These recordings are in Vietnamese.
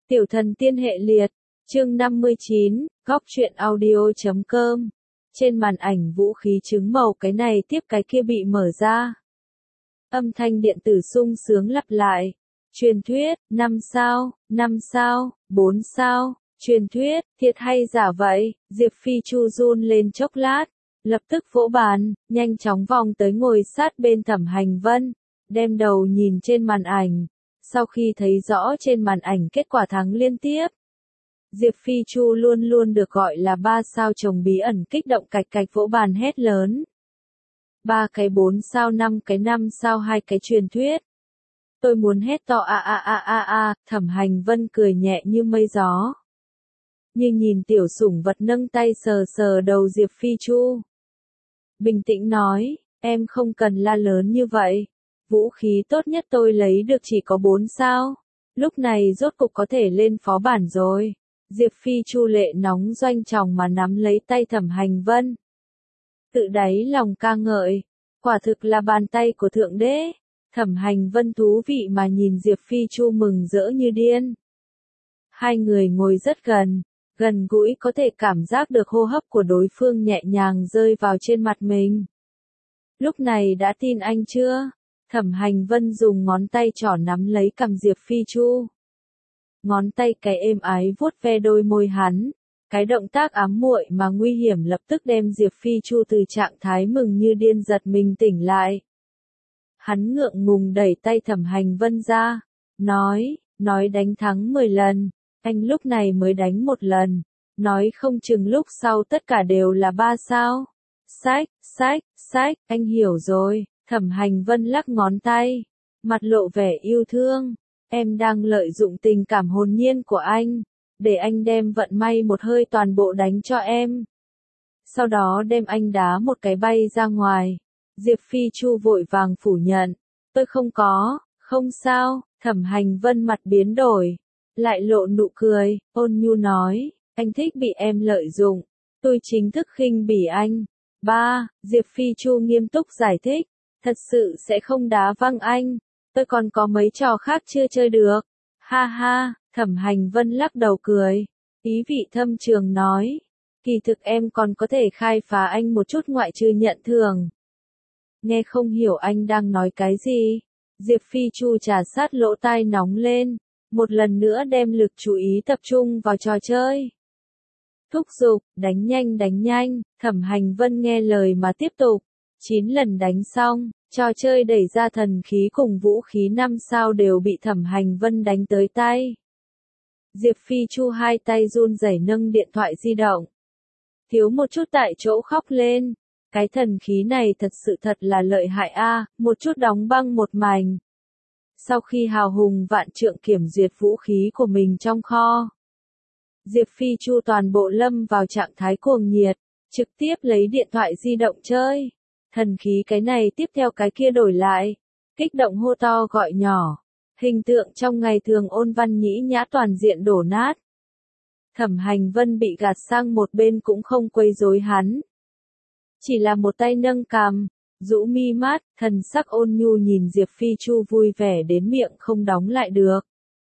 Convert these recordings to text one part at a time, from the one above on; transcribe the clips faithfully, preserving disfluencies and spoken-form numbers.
Tiểu thần tiên hệ liệt, chương năm mươi chín, góc truyện audio chấm com. Trên màn ảnh vũ khí trứng màu cái này tiếp cái kia bị mở ra. Âm thanh điện tử sung sướng lặp lại. Truyền thuyết, năm sao, năm sao, bốn sao, truyền thuyết, thiệt hay giả vậy, Diệp Phi Chu run lên chốc lát, lập tức vỗ bàn, nhanh chóng vòng tới ngồi sát bên Thẩm Hành Vân, đem đầu nhìn trên màn ảnh. Sau khi thấy rõ trên màn ảnh kết quả thắng liên tiếp, Diệp Phi Chu luôn luôn được gọi là ba sao chồng bí ẩn kích động cạch cạch vỗ bàn hét lớn. Ba cái bốn sao, năm cái năm sao, hai cái truyền thuyết. Tôi muốn hét to a a a a a, Thẩm Hành Vân cười nhẹ như mây gió. Nhưng nhìn tiểu sủng vật nâng tay sờ sờ đầu Diệp Phi Chu. Bình tĩnh nói, em không cần la lớn như vậy. Vũ khí tốt nhất tôi lấy được chỉ có bốn sao. Lúc này rốt cục có thể lên phó bản rồi. Diệp Phi Chu lệ nóng doanh tròng mà nắm lấy tay Thẩm Hành Vân. Tự đáy lòng ca ngợi. Quả thực là bàn tay của Thượng Đế. Thẩm Hành Vân thú vị mà nhìn Diệp Phi Chu mừng rỡ như điên. Hai người ngồi rất gần. Gần gũi có thể cảm giác được hô hấp của đối phương nhẹ nhàng rơi vào trên mặt mình. Lúc này đã tin anh chưa? Thẩm Hành Vân dùng ngón tay trỏ nắm lấy cằm Diệp Phi Chu. Ngón tay cái êm ái vuốt ve đôi môi hắn. Cái động tác ám muội mà nguy hiểm lập tức đem Diệp Phi Chu từ trạng thái mừng như điên giật mình tỉnh lại. Hắn ngượng ngùng đẩy tay Thẩm Hành Vân ra. Nói, nói đánh thắng mười lần. Anh lúc này mới đánh một lần. Nói không chừng lúc sau tất cả đều là ba sao. Sách, sách, sách, anh hiểu rồi. Thẩm Hành Vân lắc ngón tay. Mặt lộ vẻ yêu thương. Em đang lợi dụng tình cảm hồn nhiên của anh. Để anh đem vận may một hơi toàn bộ đánh cho em. Sau đó đem anh đá một cái bay ra ngoài. Diệp Phi Chu vội vàng phủ nhận. Tôi không có, không sao. Thẩm Hành Vân mặt biến đổi. Lại lộ nụ cười, ôn nhu nói. Anh thích bị em lợi dụng. Tôi chính thức khinh bỉ anh. Ba, Diệp Phi Chu nghiêm túc giải thích. Thật sự sẽ không đá văng anh. Tôi còn có mấy trò khác chưa chơi được. Ha ha, Thẩm Hành Vân lắc đầu cười. Ý vị thâm trường nói. Kỳ thực em còn có thể khai phá anh một chút ngoại trừ nhận thưởng. Nghe không hiểu anh đang nói cái gì. Diệp Phi Chu trà sát lỗ tai nóng lên. Một lần nữa đem lực chú ý tập trung vào trò chơi. Thúc giục, đánh nhanh đánh nhanh, Thẩm Hành Vân nghe lời mà tiếp tục. Chín lần đánh xong, trò chơi đẩy ra thần khí cùng vũ khí năm sao đều bị Thẩm Hành Vân đánh tới tay. Diệp Phi Chu hai tay run rẩy nâng điện thoại di động. Thiếu một chút tại chỗ khóc lên. Cái thần khí này thật sự thật là lợi hại a, một chút đóng băng một mảnh. Sau khi hào hùng vạn trượng kiểm duyệt vũ khí của mình trong kho, Diệp Phi Chu toàn bộ lâm vào trạng thái cuồng nhiệt, trực tiếp lấy điện thoại di động chơi. Thần khí cái này tiếp theo cái kia đổi lại, kích động hô to gọi nhỏ, hình tượng trong ngày thường ôn văn nhĩ nhã toàn diện đổ nát. Thẩm Hành Vân bị gạt sang một bên cũng không quấy rối hắn. Chỉ là một tay nâng cằm, rũ mi mắt, thần sắc ôn nhu nhìn Diệp Phi Chu vui vẻ đến miệng không đóng lại được.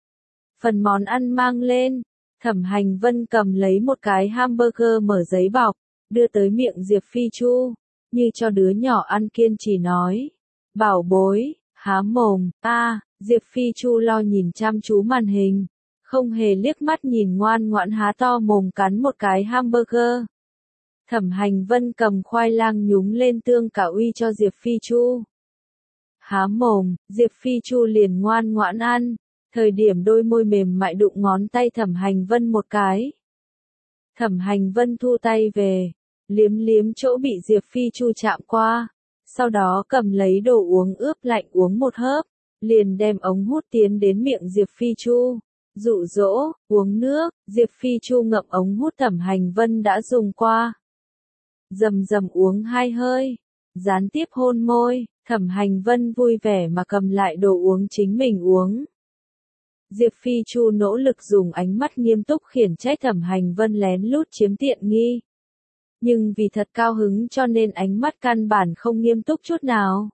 Phần món ăn mang lên, Thẩm Hành Vân cầm lấy một cái hamburger mở giấy bọc, đưa tới miệng Diệp Phi Chu, như cho đứa nhỏ ăn kiên trì nói. Bảo bối, há mồm, a, Diệp Phi Chu lo nhìn chăm chú màn hình, không hề liếc mắt nhìn ngoan ngoãn há to mồm cắn một cái hamburger. Thẩm Hành Vân cầm khoai lang nhúng lên tương cả uy cho Diệp Phi Chu. Há mồm, Diệp Phi Chu liền ngoan ngoãn ăn, thời điểm đôi môi mềm mại đụng ngón tay Thẩm Hành Vân một cái. Thẩm Hành Vân thu tay về, liếm liếm chỗ bị Diệp Phi Chu chạm qua, sau đó cầm lấy đồ uống ướp lạnh uống một hớp, liền đem ống hút tiến đến miệng Diệp Phi Chu. Dụ dỗ, uống nước, Diệp Phi Chu ngậm ống hút Thẩm Hành Vân đã dùng qua. Dầm dầm uống hai hơi, gián tiếp hôn môi, Thẩm Hành Vân vui vẻ mà cầm lại đồ uống chính mình uống. Diệp Phi Chu nỗ lực dùng ánh mắt nghiêm túc khiển trách Thẩm Hành Vân lén lút chiếm tiện nghi. Nhưng vì thật cao hứng cho nên ánh mắt căn bản không nghiêm túc chút nào.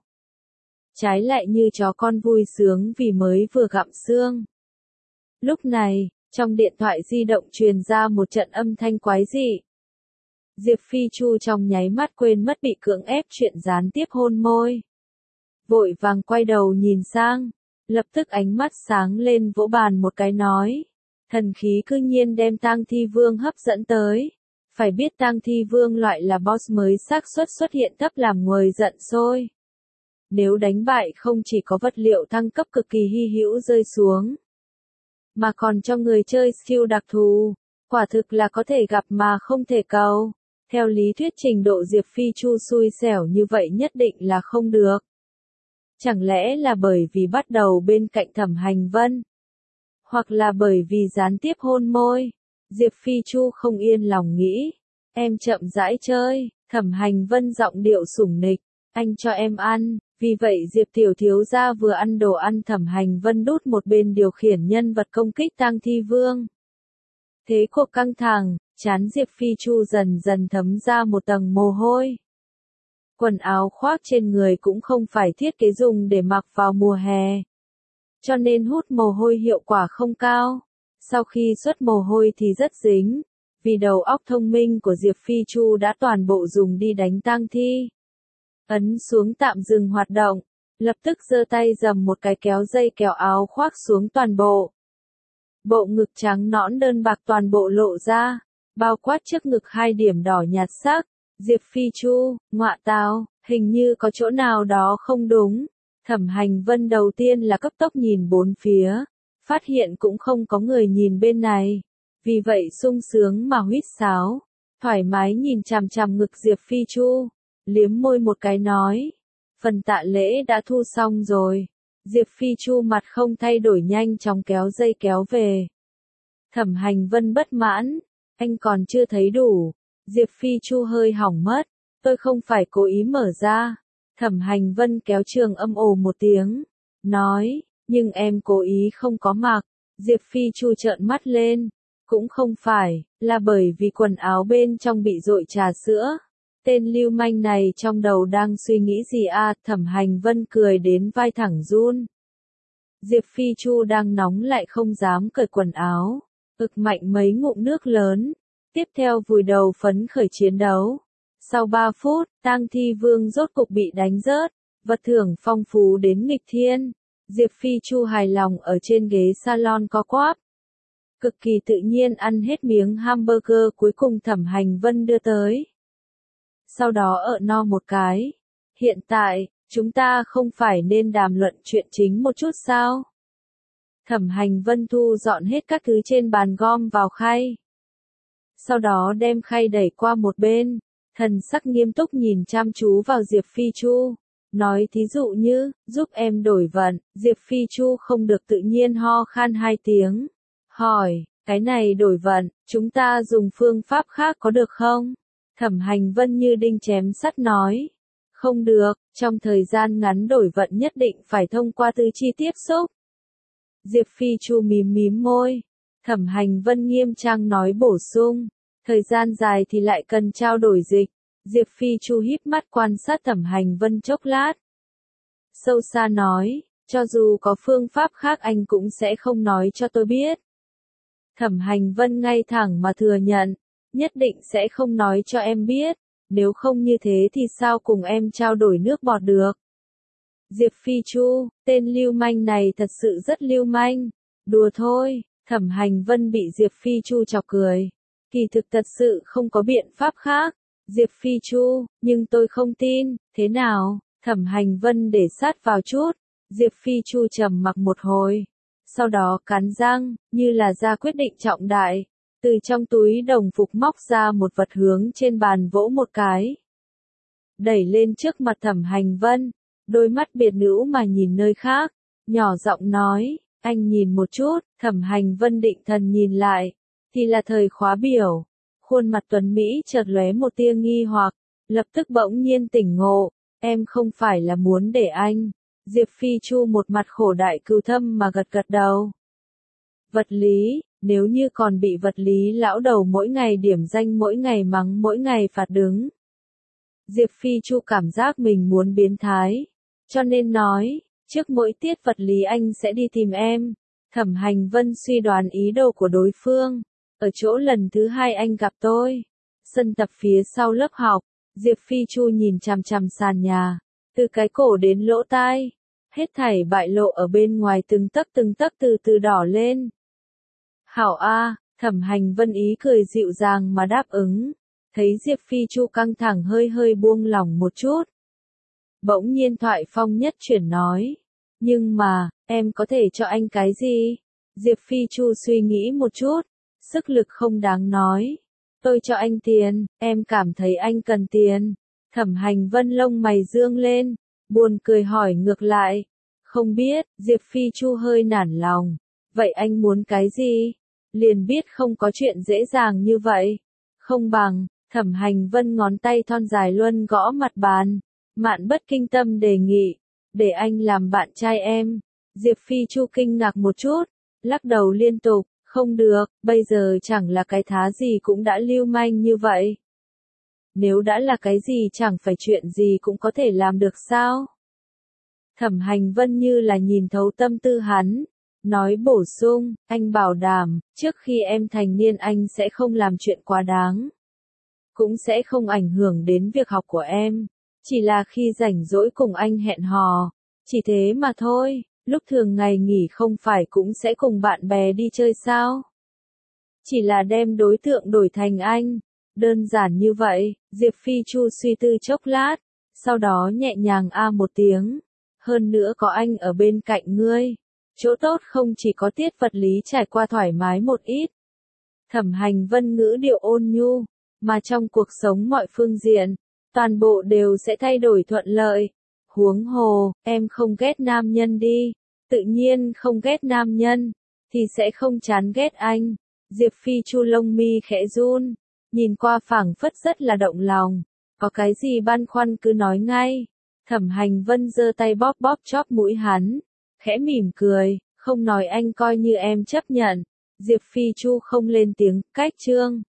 Trái lại như chó con vui sướng vì mới vừa gặm xương. Lúc này, Trong điện thoại di động truyền ra một trận âm thanh quái dị. Diệp Phi Chu trong nháy mắt quên mất bị cưỡng ép chuyện gián tiếp hôn môi. Vội vàng quay đầu nhìn sang, lập tức ánh mắt sáng lên vỗ bàn một cái nói. Thần khí cư nhiên đem Tang Thi Vương hấp dẫn tới. Phải biết Tang Thi Vương loại là boss mới xác suất xuất hiện thấp làm người giận sôi. Nếu đánh bại không chỉ có vật liệu thăng cấp cực kỳ hy hữu rơi xuống, mà còn cho người chơi skill đặc thù, quả thực là có thể gặp mà không thể cầu. Theo lý thuyết trình độ Diệp Phi Chu xui xẻo như vậy nhất định là không được. Chẳng lẽ là bởi vì bắt đầu bên cạnh Thẩm Hành Vân? Hoặc là bởi vì gián tiếp hôn môi? Diệp Phi Chu không yên lòng nghĩ. Em chậm rãi chơi, Thẩm Hành Vân giọng điệu sủng nịch. Anh cho em ăn. Vì vậy Diệp Tiểu Thiếu gia vừa ăn đồ ăn Thẩm Hành Vân đút một bên điều khiển nhân vật công kích Tang Thi Vương. Thế cuộc căng thẳng, trán Diệp Phi Chu dần dần thấm ra một tầng mồ hôi. Quần áo khoác trên người cũng không phải thiết kế dùng để mặc vào mùa hè. Cho nên hút mồ hôi hiệu quả không cao. Sau khi xuất mồ hôi thì rất dính. Vì đầu óc thông minh của Diệp Phi Chu đã toàn bộ dùng đi đánh tang thi. Ấn xuống tạm dừng hoạt động. Lập tức giơ tay dầm một cái kéo dây kéo áo khoác xuống toàn bộ. Bộ ngực trắng nõn đơn bạc toàn bộ lộ ra. Bao quát trước ngực hai điểm đỏ nhạt sắc. Diệp Phi Chu, ngọa tào, hình như có chỗ nào đó không đúng. Thẩm Hành Vân đầu tiên là cấp tốc nhìn bốn phía, phát hiện cũng không có người nhìn bên này. Vì vậy sung sướng mà huýt sáo, thoải mái nhìn chằm chằm ngực Diệp Phi Chu, liếm môi một cái nói. Phần tạ lễ đã thu xong rồi. Diệp Phi Chu mặt không thay đổi nhanh chóng kéo dây kéo về. Thẩm Hành Vân bất mãn, anh còn chưa thấy đủ. Diệp Phi Chu hơi hỏng mất, tôi không phải cố ý mở ra. Thẩm Hành Vân kéo trường âm ồ một tiếng, nói, nhưng em cố ý không có mặc. Diệp Phi Chu trợn mắt lên, cũng không phải, là bởi vì quần áo bên trong bị dội trà sữa. Tên lưu manh này trong đầu đang suy nghĩ gì à? Thẩm Hành Vân cười đến vai thẳng run. Diệp Phi Chu đang nóng lại không dám cởi quần áo, ực mạnh mấy ngụm nước lớn. Tiếp theo vùi đầu phấn khởi chiến đấu. Sau ba phút, Tang Thi Vương rốt cục bị đánh rớt, vật thưởng phong phú đến nghịch thiên. Diệp Phi Chu hài lòng ở trên ghế salon co quắp. Cực kỳ tự nhiên ăn hết miếng hamburger cuối cùng Thẩm Hành Vân đưa tới. Sau đó ợ no một cái. Hiện tại, chúng ta không phải nên đàm luận chuyện chính một chút sao? Thẩm Hành Vân thu dọn hết các thứ trên bàn gom vào khay. Sau đó đem khay đẩy qua một bên, thần sắc nghiêm túc nhìn chăm chú vào Diệp Phi Chu, nói thí dụ như, giúp em đổi vận. Diệp Phi Chu không được tự nhiên ho khan hai tiếng, hỏi, cái này đổi vận, chúng ta dùng phương pháp khác có được không? Thẩm Hành Vân như đinh chém sắt nói, không được, trong thời gian ngắn đổi vận nhất định phải thông qua tứ chi tiếp xúc. Diệp Phi Chu mím mím môi, Thẩm Hành Vân nghiêm trang nói bổ sung, thời gian dài thì lại cần trao đổi dịch. Diệp Phi Chu híp mắt quan sát Thẩm Hành Vân chốc lát. Sâu xa nói, cho dù có phương pháp khác anh cũng sẽ không nói cho tôi biết. Thẩm Hành Vân ngay thẳng mà thừa nhận, nhất định sẽ không nói cho em biết, nếu không như thế thì sao cùng em trao đổi nước bọt được. Diệp Phi Chu, tên lưu manh này thật sự rất lưu manh, đùa thôi. Thẩm Hành Vân bị Diệp Phi Chu chọc cười. Kỳ thực thật sự không có biện pháp khác. Diệp Phi Chu, nhưng tôi không tin, thế nào? Thẩm Hành Vân để sát vào chút. Diệp Phi Chu trầm mặc một hồi. Sau đó cắn răng, như là ra quyết định trọng đại. Từ trong túi đồng phục móc ra một vật hướng trên bàn vỗ một cái. Đẩy lên trước mặt Thẩm Hành Vân. Đôi mắt biệt nữ mà nhìn nơi khác. Nhỏ giọng nói. Anh nhìn một chút. Thẩm Hành Vân định thần nhìn lại. Thì là thời khóa biểu. Khuôn mặt tuấn Mỹ chợt lóe một tia nghi hoặc. Lập tức bỗng nhiên tỉnh ngộ. Em không phải là muốn để anh. Diệp Phi Chu một mặt khổ đại cừu thâm mà gật gật đầu. Vật lý, nếu như còn bị vật lý lão đầu mỗi ngày điểm danh mỗi ngày mắng mỗi ngày phạt đứng. Diệp Phi Chu cảm giác mình muốn biến thái. Cho nên nói, trước mỗi tiết vật lý anh sẽ đi tìm em. Thẩm Hành Vân suy đoán ý đồ của đối phương. Ở chỗ lần thứ hai anh gặp tôi. Sân tập phía sau lớp học, Diệp Phi Chu nhìn chằm chằm sàn nhà. Từ cái cổ đến lỗ tai. Hết thảy bại lộ ở bên ngoài từng tấc từng tấc từ từ đỏ lên. Hảo A, Thẩm Hành Vân ý cười dịu dàng mà đáp ứng. Thấy Diệp Phi Chu căng thẳng hơi hơi buông lỏng một chút. Bỗng nhiên thoại phong nhất chuyển nói. Nhưng mà, em có thể cho anh cái gì? Diệp Phi Chu suy nghĩ một chút. Sức lực không đáng nói. Tôi cho anh tiền, em cảm thấy anh cần tiền. Thẩm Hành Vân lông mày dương lên. Buồn cười hỏi ngược lại. Không biết, Diệp Phi Chu hơi nản lòng. Vậy anh muốn cái gì? Liền biết không có chuyện dễ dàng như vậy. Không bằng, Thẩm Hành Vân ngón tay thon dài luân gõ mặt bàn. Mạn Bất Kinh Tâm đề nghị. Để anh làm bạn trai em. Diệp Phi Chu kinh ngạc một chút. Lắc đầu liên tục. Không được, bây giờ chẳng là cái thá gì cũng đã lưu manh như vậy. Nếu đã là cái gì chẳng phải chuyện gì cũng có thể làm được sao? Thẩm Hành Vân như là nhìn thấu tâm tư hắn. Nói bổ sung, anh bảo đảm, trước khi em thành niên anh sẽ không làm chuyện quá đáng. Cũng sẽ không ảnh hưởng đến việc học của em. Chỉ là khi rảnh rỗi cùng anh hẹn hò. Chỉ thế mà thôi, lúc thường ngày nghỉ không phải cũng sẽ cùng bạn bè đi chơi sao? Chỉ là đem đối tượng đổi thành anh. Đơn giản như vậy, Diệp Phi Chu suy tư chốc lát. Sau đó nhẹ nhàng a một tiếng. Hơn nữa có anh ở bên cạnh ngươi. Chỗ tốt không chỉ có tiết vật lý trải qua thoải mái một ít. Thẩm Hành Vân ngữ điệu ôn nhu. Mà trong cuộc sống mọi phương diện, toàn bộ đều sẽ thay đổi thuận lợi. Huống hồ, em không ghét nam nhân đi. Tự nhiên không ghét nam nhân. Thì sẽ không chán ghét anh. Diệp Phi Chu lông mi khẽ run. Nhìn qua phảng phất rất là động lòng. Có cái gì băn khoăn cứ nói ngay. Thẩm Hành Vân giơ tay bóp bóp chóp mũi hắn. Khẽ mỉm cười. Không nói anh coi như em chấp nhận. Diệp Phi Chu không lên tiếng. Cách chương.